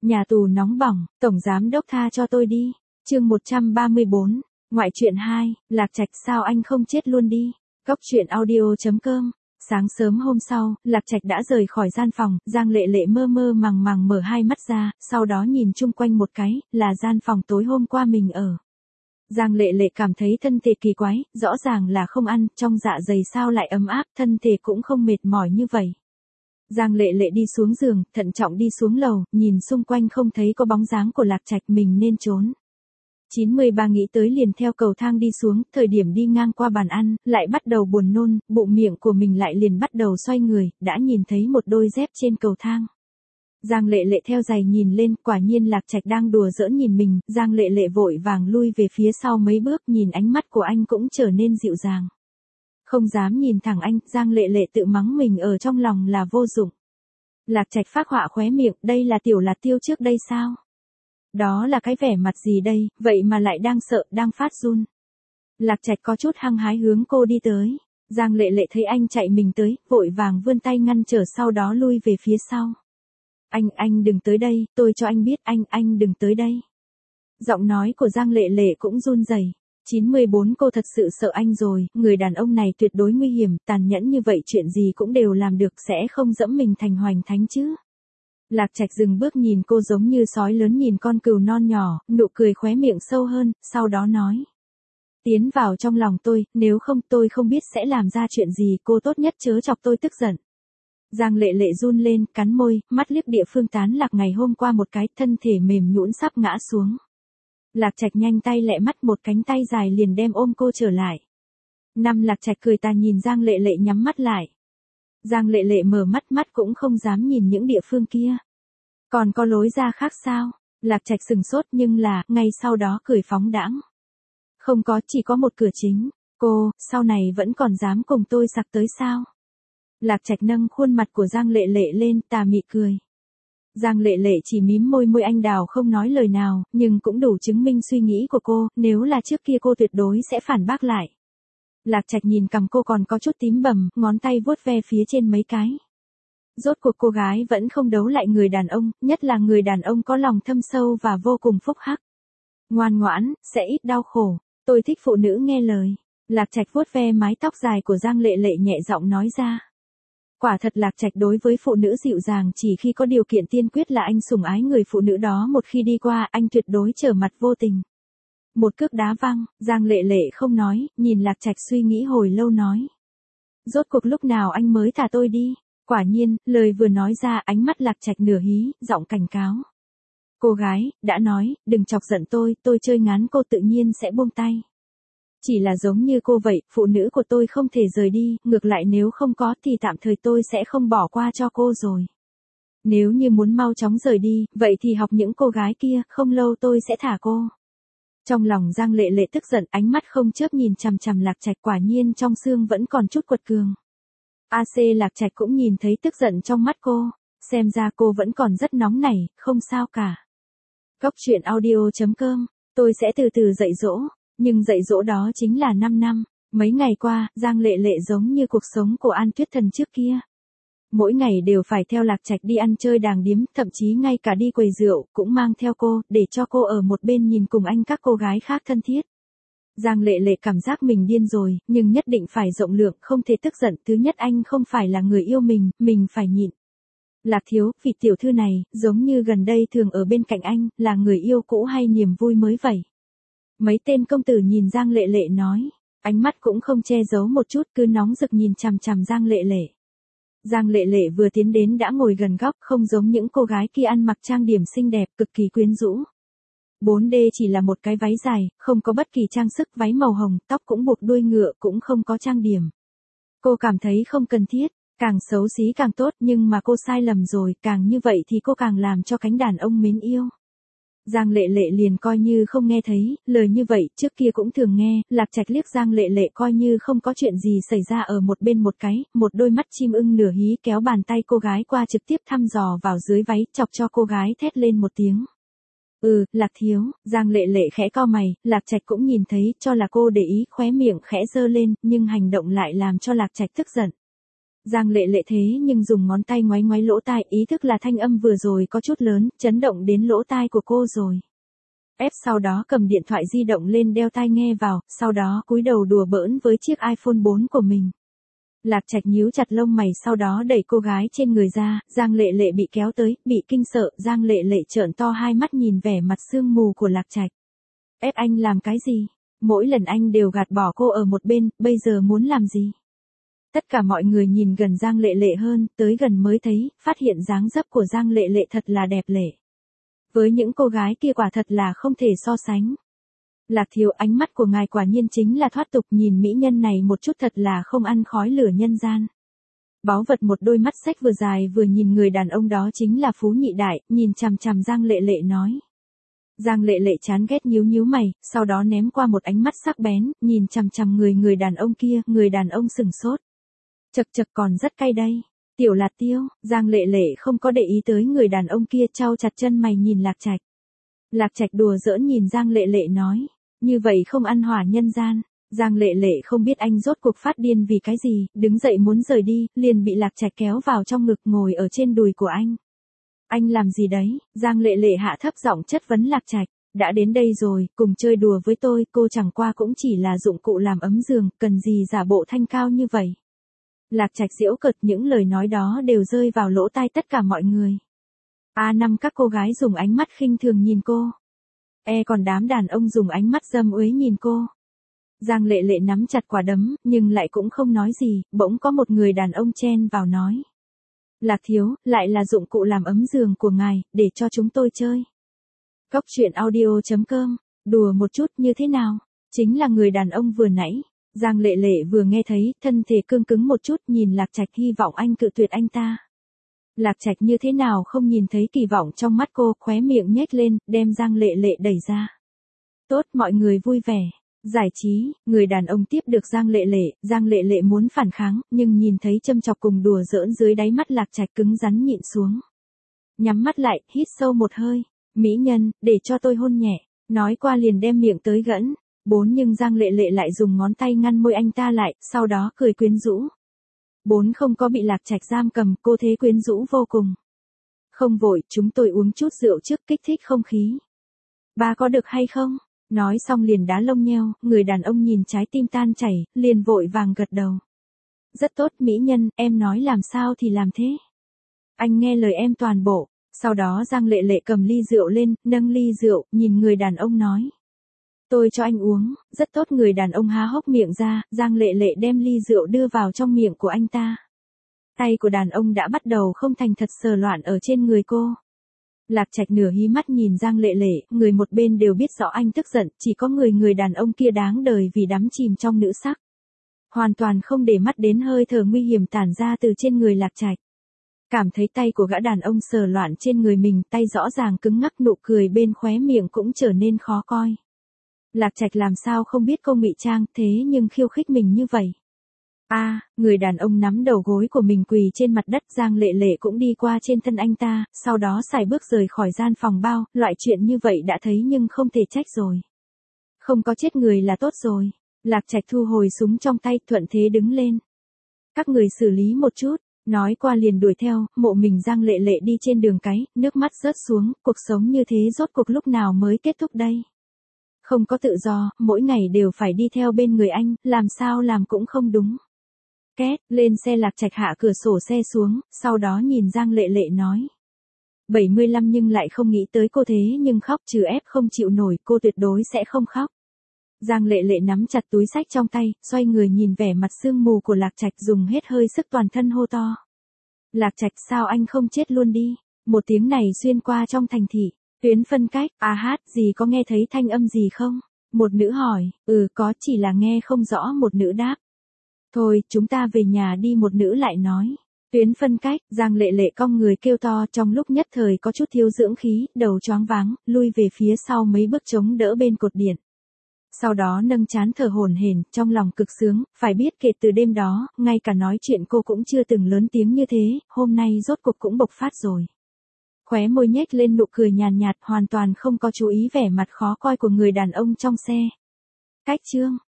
Nhà tù nóng bỏng, tổng giám đốc tha cho tôi đi. Chương 134, ngoại truyện 2, Lạc Trạch sao anh không chết luôn đi. Góc truyện audio.com. Sáng sớm hôm sau, Lạc Trạch đã rời khỏi gian phòng, Giang Lệ Lệ mơ mơ màng màng mở hai mắt ra, sau đó nhìn chung quanh một cái, là gian phòng tối hôm qua mình ở. Giang Lệ Lệ cảm thấy thân thể kỳ quái, rõ ràng là không ăn, trong dạ dày sao lại ấm áp, thân thể cũng không mệt mỏi như vậy. Giang Lệ Lệ đi xuống giường, thận trọng đi xuống lầu, nhìn xung quanh không thấy có bóng dáng của Lạc Trạch, mình nên trốn. 93 nghĩ tới liền theo cầu thang đi xuống, thời điểm đi ngang qua bàn ăn, lại bắt đầu buồn nôn, bụng miệng của mình lại liền bắt đầu xoay người, đã nhìn thấy một đôi dép trên cầu thang. Giang Lệ Lệ theo giày nhìn lên, quả nhiên Lạc Trạch đang đùa giỡn nhìn mình, Giang Lệ Lệ vội vàng lui về phía sau mấy bước, nhìn ánh mắt của anh cũng trở nên dịu dàng. Không dám nhìn thẳng anh, Giang Lệ Lệ tự mắng mình ở trong lòng là vô dụng. Lạc Trạch phác họa khóe miệng, đây là Tiểu Lạt Tiêu trước đây sao? Đó là cái vẻ mặt gì đây, vậy mà lại đang sợ, đang phát run. Lạc Trạch có chút hăng hái hướng cô đi tới. Giang Lệ Lệ thấy anh chạy mình tới, vội vàng vươn tay ngăn trở, sau đó lui về phía sau. Anh đừng tới đây, tôi cho anh biết, anh đừng tới đây. Giọng nói của Giang Lệ Lệ cũng run rẩy. 94 cô thật sự sợ anh rồi, người đàn ông này tuyệt đối nguy hiểm, tàn nhẫn như vậy, chuyện gì cũng đều làm được, sẽ không dẫm mình thành hoành thánh chứ. Lạc Trạch dừng bước nhìn cô giống như sói lớn nhìn con cừu non nhỏ, nụ cười khóe miệng sâu hơn, sau đó nói. Tiến vào trong lòng tôi, nếu không tôi không biết sẽ làm ra chuyện gì, cô tốt nhất chớ chọc tôi tức giận. Giang Lệ Lệ run lên, cắn môi, mắt liếc địa phương tán lạc ngày hôm qua một cái, thân thể mềm nhũn sắp ngã xuống. Lạc Trạch nhanh tay lẹ mắt, một cánh tay dài liền đem ôm cô trở lại. Lạc Trạch cười tà nhìn Giang Lệ Lệ nhắm mắt lại. Giang Lệ Lệ mở mắt cũng không dám nhìn những địa phương kia. Còn có lối ra khác sao? Lạc Trạch sừng sốt, nhưng là, ngay sau đó cười phóng đãng. Không có, chỉ có một cửa chính. Cô, sau này vẫn còn dám cùng tôi sặc tới sao? Lạc Trạch nâng khuôn mặt của Giang Lệ Lệ lên, tà mị cười. Giang Lệ Lệ chỉ mím môi anh đào không nói lời nào, nhưng cũng đủ chứng minh suy nghĩ của cô, nếu là trước kia cô tuyệt đối sẽ phản bác lại. Lạc Trạch nhìn cằm cô còn có chút tím bầm, ngón tay vuốt ve phía trên mấy cái. Rốt cuộc cô gái vẫn không đấu lại người đàn ông, nhất là người đàn ông có lòng thâm sâu và vô cùng phúc hắc. Ngoan ngoãn, sẽ ít đau khổ, tôi thích phụ nữ nghe lời. Lạc Trạch vuốt ve mái tóc dài của Giang Lệ Lệ nhẹ giọng nói ra. Quả thật Lạc Trạch đối với phụ nữ dịu dàng, chỉ khi có điều kiện tiên quyết là anh sủng ái người phụ nữ đó, một khi đi qua, anh tuyệt đối trở mặt vô tình. Một cước đá văng, Giang Lệ Lệ không nói, nhìn Lạc Trạch suy nghĩ hồi lâu nói. Rốt cuộc lúc nào anh mới thả tôi đi? Quả nhiên, lời vừa nói ra, ánh mắt Lạc Trạch nửa hí, giọng cảnh cáo. Cô gái, đã nói, đừng chọc giận tôi chơi ngán cô tự nhiên sẽ buông tay. Chỉ là giống như cô vậy, phụ nữ của tôi không thể rời đi, ngược lại nếu không có thì tạm thời tôi sẽ không bỏ qua cho cô rồi. Nếu như muốn mau chóng rời đi, vậy thì học những cô gái kia, không lâu tôi sẽ thả cô. Trong lòng Giang Lệ Lệ tức giận, ánh mắt không chớp nhìn chằm chằm Lạc Trạch, quả nhiên trong xương vẫn còn chút quật cường. AC Lạc Trạch cũng nhìn thấy tức giận trong mắt cô, xem ra cô vẫn còn rất nóng nảy, không sao cả. Góc truyện audio.com, tôi sẽ từ từ dạy dỗ, nhưng dạy dỗ đó chính là 5 năm. Mấy ngày qua, Giang Lệ Lệ giống như cuộc sống của An Tuyết Thần trước kia. Mỗi ngày đều phải theo Lạc Trạch đi ăn chơi đàng điếm, thậm chí ngay cả đi quầy rượu cũng mang theo cô, để cho cô ở một bên nhìn cùng anh các cô gái khác thân thiết. Giang Lệ Lệ cảm giác mình điên rồi, nhưng nhất định phải rộng lượng, không thể tức giận, thứ nhất anh không phải là người yêu mình phải nhịn. Lạc thiếu, vị tiểu thư này, giống như gần đây thường ở bên cạnh anh, là người yêu cũ hay niềm vui mới vậy? Mấy tên công tử nhìn Giang Lệ Lệ nói, ánh mắt cũng không che giấu một chút, cứ nóng rực nhìn chằm chằm Giang Lệ Lệ. Giang Lệ Lệ vừa tiến đến đã ngồi gần góc, không giống những cô gái kia ăn mặc trang điểm xinh đẹp, cực kỳ quyến rũ. 4D chỉ là một cái váy dài, không có bất kỳ trang sức, váy màu hồng, tóc cũng buộc đuôi ngựa, cũng không có trang điểm. Cô cảm thấy không cần thiết, càng xấu xí càng tốt, nhưng mà cô sai lầm rồi, càng như vậy thì cô càng làm cho cánh đàn ông mến yêu. Giang Lệ Lệ liền coi như không nghe thấy, lời như vậy, trước kia cũng thường nghe, Lạc Trạch liếc Giang Lệ Lệ coi như không có chuyện gì xảy ra ở một bên một cái, một đôi mắt chim ưng nửa hí kéo bàn tay cô gái qua trực tiếp thăm dò vào dưới váy, chọc cho cô gái thét lên một tiếng. Lạc thiếu, Giang Lệ Lệ khẽ cau mày, Lạc Trạch cũng nhìn thấy, cho là cô để ý, khóe miệng khẽ giơ lên, nhưng hành động lại làm cho Lạc Trạch tức giận. Giang Lệ Lệ thế nhưng dùng ngón tay ngoáy ngoáy lỗ tai, ý thức là thanh âm vừa rồi có chút lớn, chấn động đến lỗ tai của cô rồi. Sau đó cầm điện thoại di động lên đeo tai nghe vào, sau đó cúi đầu đùa bỡn với chiếc iPhone 4 của mình. Lạc Trạch nhíu chặt lông mày, sau đó đẩy cô gái trên người ra, Giang Lệ Lệ bị kéo tới, bị kinh sợ, Giang Lệ Lệ trợn to hai mắt nhìn vẻ mặt sương mù của Lạc Trạch. Anh làm cái gì? Mỗi lần anh đều gạt bỏ cô ở một bên, bây giờ muốn làm gì? Tất cả mọi người nhìn gần Giang Lệ Lệ hơn, tới gần mới thấy, phát hiện dáng dấp của Giang Lệ Lệ thật là đẹp lệ. Với những cô gái kia quả thật là không thể so sánh. Lạc thiếu, ánh mắt của ngài quả nhiên chính là thoát tục, nhìn mỹ nhân này một chút thật là không ăn khói lửa nhân gian. Báu vật một đôi mắt xếch vừa dài vừa nhìn người đàn ông đó chính là Phú Nhị Đại, nhìn chằm chằm Giang Lệ Lệ nói. Giang Lệ Lệ chán ghét nhíu nhíu mày, sau đó ném qua một ánh mắt sắc bén, nhìn chằm chằm người đàn ông kia, người đàn ông sừng sốt. Chậc chậc, còn rất cay đây. Tiểu Lạt Tiêu, Giang Lệ Lệ không có để ý tới người đàn ông kia, chau chặt chân mày nhìn Lạc Trạch. Lạc Trạch đùa giỡn nhìn Giang Lệ Lệ nói, như vậy không ăn hỏa nhân gian. Giang Lệ Lệ không biết anh rốt cuộc phát điên vì cái gì, đứng dậy muốn rời đi, liền bị Lạc Trạch kéo vào trong ngực ngồi ở trên đùi của anh. Anh làm gì đấy? Giang Lệ Lệ hạ thấp giọng chất vấn Lạc Trạch. Đã đến đây rồi, cùng chơi đùa với tôi, cô chẳng qua cũng chỉ là dụng cụ làm ấm giường, cần gì giả bộ thanh cao như vậy. Lạc Trạch giễu cợt, những lời nói đó đều rơi vào lỗ tai tất cả mọi người. A5 các cô gái dùng ánh mắt khinh thường nhìn cô. Còn đám đàn ông dùng ánh mắt dâm uế nhìn cô. Giang Lệ Lệ nắm chặt quả đấm, nhưng lại cũng không nói gì, bỗng có một người đàn ông chen vào nói. Lạc thiếu, lại là dụng cụ làm ấm giường của ngài, để cho chúng tôi chơi. Cóc truyện audio.com, đùa một chút như thế nào? Chính là người đàn ông vừa nãy. Giang Lệ Lệ vừa nghe thấy, thân thể cương cứng một chút, nhìn Lạc Trạch hy vọng anh cự tuyệt anh ta. Lạc Trạch như thế nào không nhìn thấy kỳ vọng trong mắt cô, khóe miệng nhếch lên, đem Giang Lệ Lệ đẩy ra. Tốt, mọi người vui vẻ. Giải trí, người đàn ông tiếp được Giang Lệ Lệ muốn phản kháng, nhưng nhìn thấy châm chọc cùng đùa giỡn dưới đáy mắt Lạc Trạch cứng rắn nhịn xuống. Nhắm mắt lại, hít sâu một hơi. Mỹ nhân, để cho tôi hôn nhẹ. Nói qua liền đem miệng tới gẫn. Nhưng Giang Lệ Lệ lại dùng ngón tay ngăn môi anh ta lại, sau đó cười quyến rũ. Không có bị Lạc Trạch giam cầm, cô thế quyến rũ vô cùng. Không vội, chúng tôi uống chút rượu trước kích thích không khí. Ba có được hay không? Nói xong liền đá lông nheo, người đàn ông nhìn trái tim tan chảy, liền vội vàng gật đầu. Rất tốt mỹ nhân, em nói làm sao thì làm thế. Anh nghe lời em toàn bộ. Sau đó Giang Lệ Lệ cầm ly rượu lên, nâng ly rượu, nhìn người đàn ông nói. Tôi cho anh uống, rất tốt. Người đàn ông há hốc miệng ra, Giang Lệ Lệ đem ly rượu đưa vào trong miệng của anh ta. Tay của đàn ông đã bắt đầu không thành thật sờ loạn ở trên người cô. Lạc Trạch nửa hí mắt nhìn Giang Lệ Lệ, người một bên đều biết rõ anh tức giận, chỉ có người đàn ông kia đáng đời vì đắm chìm trong nữ sắc. Hoàn toàn không để mắt đến hơi thở nguy hiểm tản ra từ trên người Lạc Trạch. Cảm thấy tay của gã đàn ông sờ loạn trên người mình, tay rõ ràng cứng ngắc, nụ cười bên khóe miệng cũng trở nên khó coi. Lạc Trạch làm sao không biết cô ngụy trang, thế nhưng khiêu khích mình như vậy. Người đàn ông nắm đầu gối của mình quỳ trên mặt đất, Giang Lệ Lệ cũng đi qua trên thân anh ta, sau đó sải bước rời khỏi gian phòng bao, loại chuyện như vậy đã thấy nhưng không thể trách rồi. Không có chết người là tốt rồi. Lạc Trạch thu hồi súng trong tay, thuận thế đứng lên. Các người xử lý một chút, nói qua liền đuổi theo, mộ mình Giang Lệ Lệ đi trên đường cái, nước mắt rớt xuống, cuộc sống như thế rốt cuộc lúc nào mới kết thúc đây. Không có tự do, mỗi ngày đều phải đi theo bên người anh, làm sao làm cũng không đúng. Két, lên xe. Lạc Trạch hạ cửa sổ xe xuống, sau đó nhìn Giang Lệ Lệ nói. 75 nhưng lại không nghĩ tới cô thế nhưng khóc, trừ ép không chịu nổi, cô tuyệt đối sẽ không khóc. Giang Lệ Lệ nắm chặt túi xách trong tay, xoay người nhìn vẻ mặt sương mù của Lạc Trạch, dùng hết hơi sức toàn thân hô to. Lạc Trạch, sao anh không chết luôn đi? Một tiếng này xuyên qua trong thành thị. Tuyến phân cách, gì có nghe thấy thanh âm gì không? Một nữ hỏi, có, chỉ là nghe không rõ. Một nữ đáp. Thôi, chúng ta về nhà đi. Một nữ lại nói. Tuyến phân cách, Giang Lệ Lệ cong người kêu to, trong lúc nhất thời có chút thiếu dưỡng khí, đầu choáng váng, lui về phía sau mấy bước chống đỡ bên cột điện. Sau đó nâng trán thở hổn hển, trong lòng cực sướng, phải biết kể từ đêm đó, ngay cả nói chuyện cô cũng chưa từng lớn tiếng như thế, hôm nay rốt cuộc cũng bộc phát rồi. Khóe môi nhếch lên nụ cười nhàn nhạt, hoàn toàn không có chú ý vẻ mặt khó coi của người đàn ông trong xe. Cách chương